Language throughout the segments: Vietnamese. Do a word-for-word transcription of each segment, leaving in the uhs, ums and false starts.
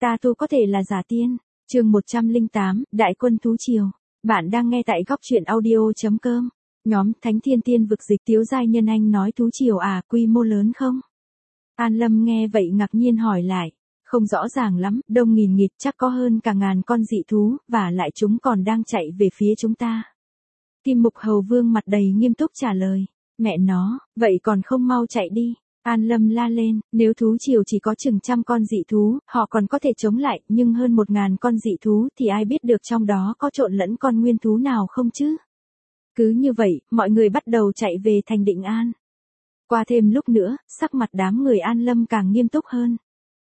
Ta tu có thể là giả tiên. Chương một trăm lẻ tám, Đại quân thú triều. Bạn đang nghe tại góc truyện audio chấm com. Nhóm Thánh Thiên Tiên vực dịch Tiếu Giai Nhân Anh nói thú triều à, quy mô lớn không? An Lâm nghe vậy ngạc nhiên hỏi lại. Không rõ ràng lắm, đông nghìn nghịt chắc có hơn cả ngàn con dị thú, và lại chúng còn đang chạy về phía chúng ta. Kim Mục Hầu Vương mặt đầy nghiêm túc trả lời. Mẹ nó, vậy còn không mau chạy đi. An Lâm la lên, nếu thú triều chỉ có chừng trăm con dị thú, họ còn có thể chống lại, nhưng hơn một ngàn con dị thú thì ai biết được trong đó có trộn lẫn con nguyên thú nào không chứ? Cứ như vậy, mọi người bắt đầu chạy về thành Định An. Qua thêm lúc nữa, sắc mặt đám người An Lâm càng nghiêm túc hơn.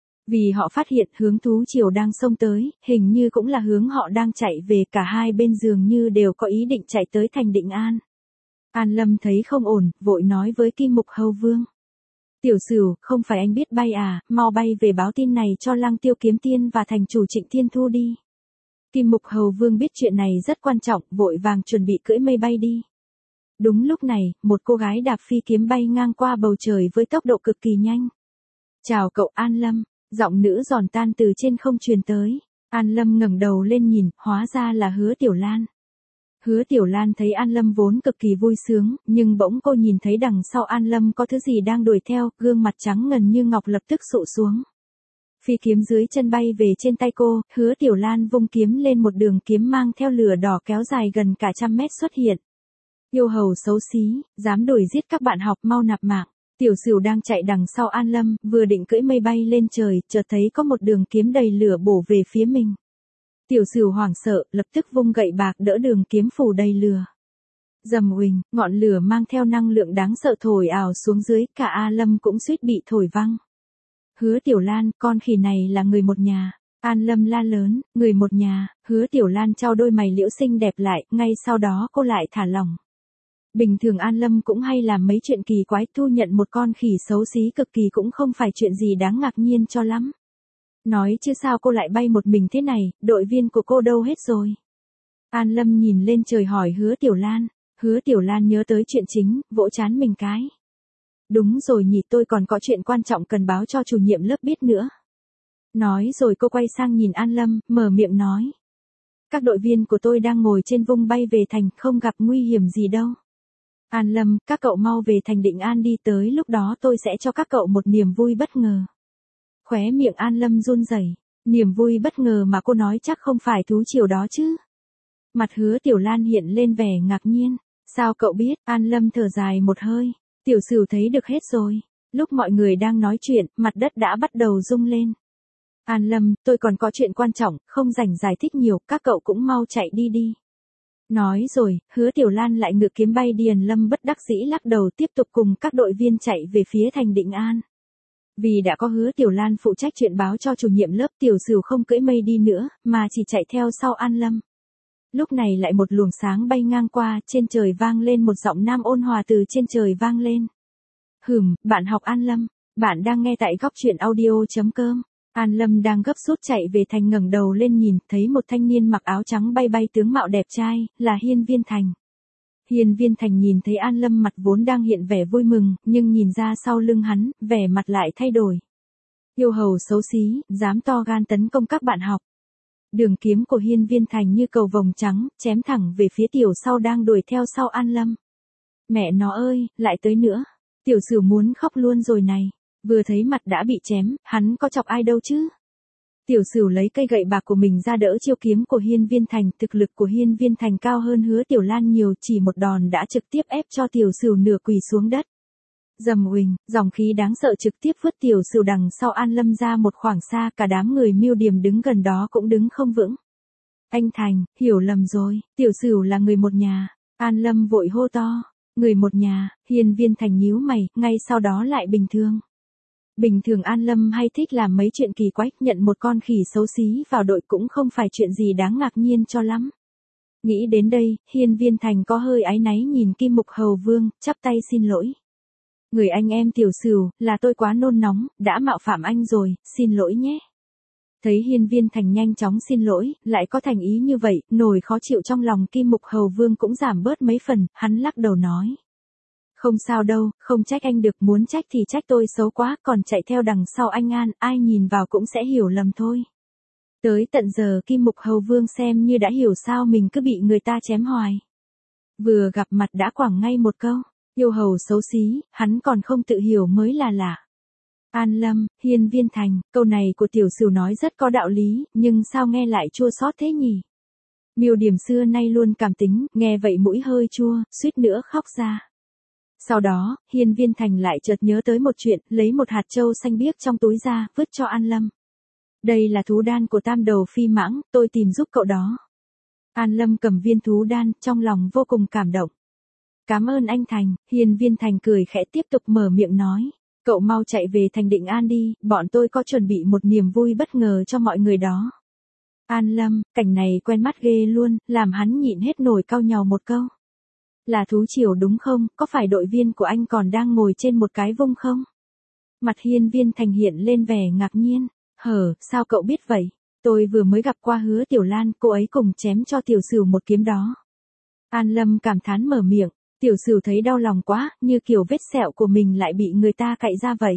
Vì họ phát hiện hướng thú triều đang xông tới, hình như cũng là hướng họ đang chạy về, cả hai bên dường như đều có ý định chạy tới thành Định An. An Lâm thấy không ổn, vội nói với Kim Mục Hầu Vương. Tiểu Sửu, không phải anh biết bay à, mau bay về báo tin này cho Lăng Tiêu Kiếm Tiên và thành chủ Trịnh Thiên Thu đi. Kim Mục Hầu Vương biết chuyện này rất quan trọng, vội vàng chuẩn bị cưỡi mây bay đi. Đúng lúc này, một cô gái đạp phi kiếm bay ngang qua bầu trời với tốc độ cực kỳ nhanh. Chào cậu An Lâm, giọng nữ giòn tan từ trên không truyền tới. An Lâm ngẩng đầu lên nhìn, hóa ra là Hứa Tiểu Lan. Hứa Tiểu Lan thấy An Lâm vốn cực kỳ vui sướng, nhưng bỗng cô nhìn thấy đằng sau An Lâm có thứ gì đang đuổi theo, gương mặt trắng ngần như ngọc lập tức sụ xuống. Phi kiếm dưới chân bay về trên tay cô, Hứa Tiểu Lan vung kiếm lên, một đường kiếm mang theo lửa đỏ kéo dài gần cả trăm mét xuất hiện. Yêu hầu xấu xí, dám đuổi giết các bạn học, mau nạp mạng. Tiểu Sửu đang chạy đằng sau An Lâm, vừa định cưỡi mây bay lên trời, chợt thấy có một đường kiếm đầy lửa bổ về phía mình. Tiểu Sửu hoảng sợ, lập tức vung gậy bạc đỡ đường kiếm phủ đầy lửa. Rầm uỳnh, ngọn lửa mang theo năng lượng đáng sợ thổi ào xuống dưới, cả A Lâm cũng suýt bị thổi văng. Hứa Tiểu Lan, con khỉ này là người một nhà. An Lâm la lớn, người một nhà. Hứa Tiểu Lan trao đôi mày liễu xinh đẹp lại, ngay sau đó cô lại thả lỏng. Bình thường An Lâm cũng hay làm mấy chuyện kỳ quái, thu nhận một con khỉ xấu xí cực kỳ cũng không phải chuyện gì đáng ngạc nhiên cho lắm. Nói chứ sao cô lại bay một mình thế này, đội viên của cô đâu hết rồi? An Lâm nhìn lên trời hỏi Hứa Tiểu Lan. Hứa Tiểu Lan nhớ tới chuyện chính, vỗ trán mình cái. Đúng rồi nhỉ, tôi còn có chuyện quan trọng cần báo cho chủ nhiệm lớp biết nữa. Nói rồi cô quay sang nhìn An Lâm, mở miệng nói. Các đội viên của tôi đang ngồi trên vung bay về thành, không gặp nguy hiểm gì đâu. An Lâm, các cậu mau về thành Định An đi, tới lúc đó tôi sẽ cho các cậu một niềm vui bất ngờ. Khóe miệng An Lâm run rẩy, niềm vui bất ngờ mà cô nói chắc không phải thú triều đó chứ. Mặt Hứa Tiểu Lan hiện lên vẻ ngạc nhiên, sao cậu biết? An Lâm thở dài một hơi, Tiểu Sửu thấy được hết rồi. Lúc mọi người đang nói chuyện, mặt đất đã bắt đầu rung lên. An Lâm, tôi còn có chuyện quan trọng, không rảnh giải thích nhiều, các cậu cũng mau chạy đi đi. Nói rồi, Hứa Tiểu Lan lại ngự kiếm bay đi. An Lâm bất đắc dĩ lắc đầu, tiếp tục cùng các đội viên chạy về phía thành Định An. Vì đã có Hứa Tiểu Lan phụ trách chuyện báo cho chủ nhiệm lớp, Tiểu Sửu không cưỡi mây đi nữa, mà chỉ chạy theo sau An Lâm. Lúc này lại một luồng sáng bay ngang qua, trên trời vang lên một giọng nam ôn hòa từ trên trời vang lên. Hửm, bạn học An Lâm, bạn đang nghe tại góc truyện audio chấm com. An Lâm đang gấp rút chạy về thành, ngẩng đầu lên nhìn, thấy một thanh niên mặc áo trắng bay bay tướng mạo đẹp trai, là Hiên Viên Thành. Hiên Viên Thành nhìn thấy An Lâm mặt vốn đang hiện vẻ vui mừng, nhưng nhìn ra sau lưng hắn, vẻ mặt lại thay đổi. Yêu hầu xấu xí, dám to gan tấn công các bạn học. Đường kiếm của Hiên Viên Thành như cầu vồng trắng, chém thẳng về phía tiểu sau đang đuổi theo sau An Lâm. Mẹ nó ơi, lại tới nữa. Tiểu Sửu muốn khóc luôn rồi này. Vừa thấy mặt đã bị chém, hắn có chọc ai đâu chứ. Tiểu Sửu lấy cây gậy bạc của mình ra đỡ chiêu kiếm của Hiên Viên Thành. Thực lực của Hiên Viên Thành cao hơn Hứa Tiểu Lan nhiều, chỉ một đòn đã trực tiếp ép cho Tiểu Sửu nửa quỳ xuống đất. Rầm uỳnh, dòng khí đáng sợ trực tiếp vứt Tiểu Sửu đằng sau An Lâm ra một khoảng xa, cả đám người Miêu Điềm đứng gần đó cũng đứng không vững. Anh Thành, hiểu lầm rồi, Tiểu Sửu là người một nhà. An Lâm vội hô to, người một nhà. Hiên Viên Thành nhíu mày, ngay sau đó lại bình thường. Bình thường An Lâm hay thích làm mấy chuyện kỳ quái, nhận một con khỉ xấu xí vào đội cũng không phải chuyện gì đáng ngạc nhiên cho lắm. Nghĩ đến đây, Hiên Viên Thành có hơi áy náy nhìn Kim Mục Hầu Vương, chắp tay xin lỗi. Người anh em Tiểu Sửu, là tôi quá nôn nóng, đã mạo phạm anh rồi, xin lỗi nhé. Thấy Hiên Viên Thành nhanh chóng xin lỗi, lại có thành ý như vậy, nỗi khó chịu trong lòng Kim Mục Hầu Vương cũng giảm bớt mấy phần, hắn lắc đầu nói. Không sao đâu, không trách anh được, muốn trách thì trách tôi xấu quá, còn chạy theo đằng sau anh An, ai nhìn vào cũng sẽ hiểu lầm thôi. Tới tận giờ Kim Mục Hầu Vương xem như đã hiểu sao mình cứ bị người ta chém hoài. Vừa gặp mặt đã quẳng ngay một câu, yêu hầu xấu xí, hắn còn không tự hiểu mới là lạ. An Lâm, Hiên Viên Thành, câu này của tiểu sửu nói rất có đạo lý, nhưng sao nghe lại chua xót thế nhỉ? Miêu Điểm xưa nay luôn cảm tính, nghe vậy mũi hơi chua, suýt nữa khóc ra. Sau đó, Hiên Viên Thành lại chợt nhớ tới một chuyện, lấy một hạt châu xanh biếc trong túi ra, vứt cho An Lâm. Đây là thú đan của tam đầu phi mãng, tôi tìm giúp cậu đó. An Lâm cầm viên thú đan, trong lòng vô cùng cảm động. Cảm ơn anh Thành, Hiên Viên Thành cười khẽ tiếp tục mở miệng nói. Cậu mau chạy về thành Định An đi, bọn tôi có chuẩn bị một niềm vui bất ngờ cho mọi người đó. An Lâm, cảnh này quen mắt ghê luôn, làm hắn nhịn hết nổi cau nhàu một câu. Là thú triều đúng không, có phải đội viên của anh còn đang ngồi trên một cái vung không? Mặt Hiên Viên Thành hiện lên vẻ ngạc nhiên. Hở, sao cậu biết vậy? Tôi vừa mới gặp qua Hứa Tiểu Lan, cô ấy cùng chém cho tiểu sửu một kiếm đó. An Lâm cảm thán mở miệng, tiểu sửu thấy đau lòng quá, như kiểu vết sẹo của mình lại bị người ta cạy ra vậy.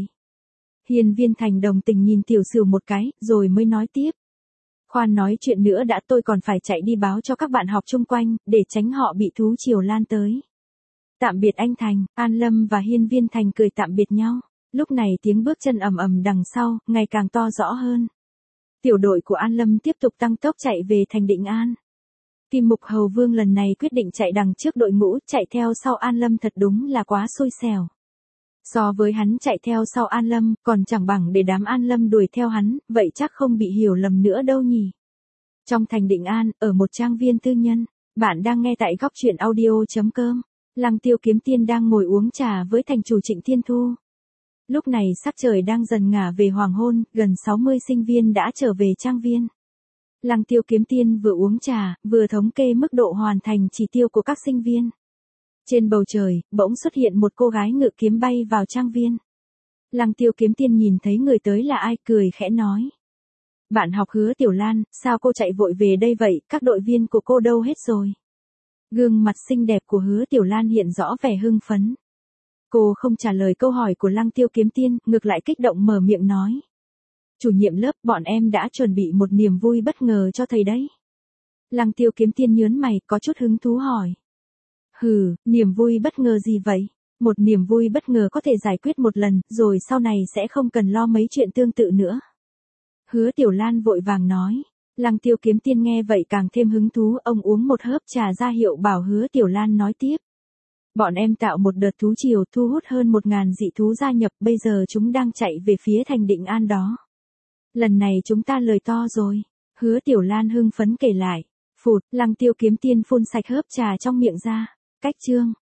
Hiên Viên Thành đồng tình nhìn tiểu sửu một cái, rồi mới nói tiếp. Khoan nói chuyện nữa đã, tôi còn phải chạy đi báo cho các bạn học chung quanh, để tránh họ bị thú triều lan tới. Tạm biệt anh Thành, An Lâm và Hiên Viên Thành cười tạm biệt nhau. Lúc này tiếng bước chân ầm ầm đằng sau, ngày càng to rõ hơn. Tiểu đội của An Lâm tiếp tục tăng tốc chạy về thành Định An. Kim Mục Hầu Vương lần này quyết định chạy đằng trước đội ngũ, chạy theo sau An Lâm thật đúng là quá xui xẻo. So với hắn chạy theo sau An Lâm, còn chẳng bằng để đám An Lâm đuổi theo hắn, vậy chắc không bị hiểu lầm nữa đâu nhỉ. Trong thành Định An, ở một trang viên tư nhân, bạn đang nghe tại góc truyện audio chấm com. Lăng Tiêu Kiếm Tiên đang ngồi uống trà với thành chủ Trịnh Thiên Thu. Lúc này sắc trời đang dần ngả về hoàng hôn, gần sáu mươi sinh viên đã trở về trang viên. Lăng Tiêu Kiếm Tiên vừa uống trà, vừa thống kê mức độ hoàn thành chỉ tiêu của các sinh viên. Trên bầu trời, bỗng xuất hiện một cô gái ngự kiếm bay vào trang viên. Lăng Tiêu Kiếm Tiên nhìn thấy người tới là ai, cười khẽ nói. Bạn học Hứa Tiểu Lan, sao cô chạy vội về đây vậy, các đội viên của cô đâu hết rồi? Gương mặt xinh đẹp của Hứa Tiểu Lan hiện rõ vẻ hưng phấn. Cô không trả lời câu hỏi của Lăng Tiêu Kiếm Tiên, ngược lại kích động mở miệng nói. Chủ nhiệm lớp, bọn em đã chuẩn bị một niềm vui bất ngờ cho thầy đấy. Lăng Tiêu Kiếm Tiên nhớn mày, có chút hứng thú hỏi. Hừ, niềm vui bất ngờ gì vậy? Một niềm vui bất ngờ có thể giải quyết một lần, rồi sau này sẽ không cần lo mấy chuyện tương tự nữa. Hứa Tiểu Lan vội vàng nói. Lăng Tiêu Kiếm Tiên nghe vậy càng thêm hứng thú, ông uống một hớp trà ra hiệu bảo Hứa Tiểu Lan nói tiếp. Bọn em tạo một đợt thú triều thu hút hơn một ngàn dị thú gia nhập, bây giờ chúng đang chạy về phía thành Định An đó. Lần này chúng ta lời to rồi. Hứa Tiểu Lan hưng phấn kể lại. Phụt, Lăng Tiêu Kiếm Tiên phun sạch hớp trà trong miệng ra. Cách chương.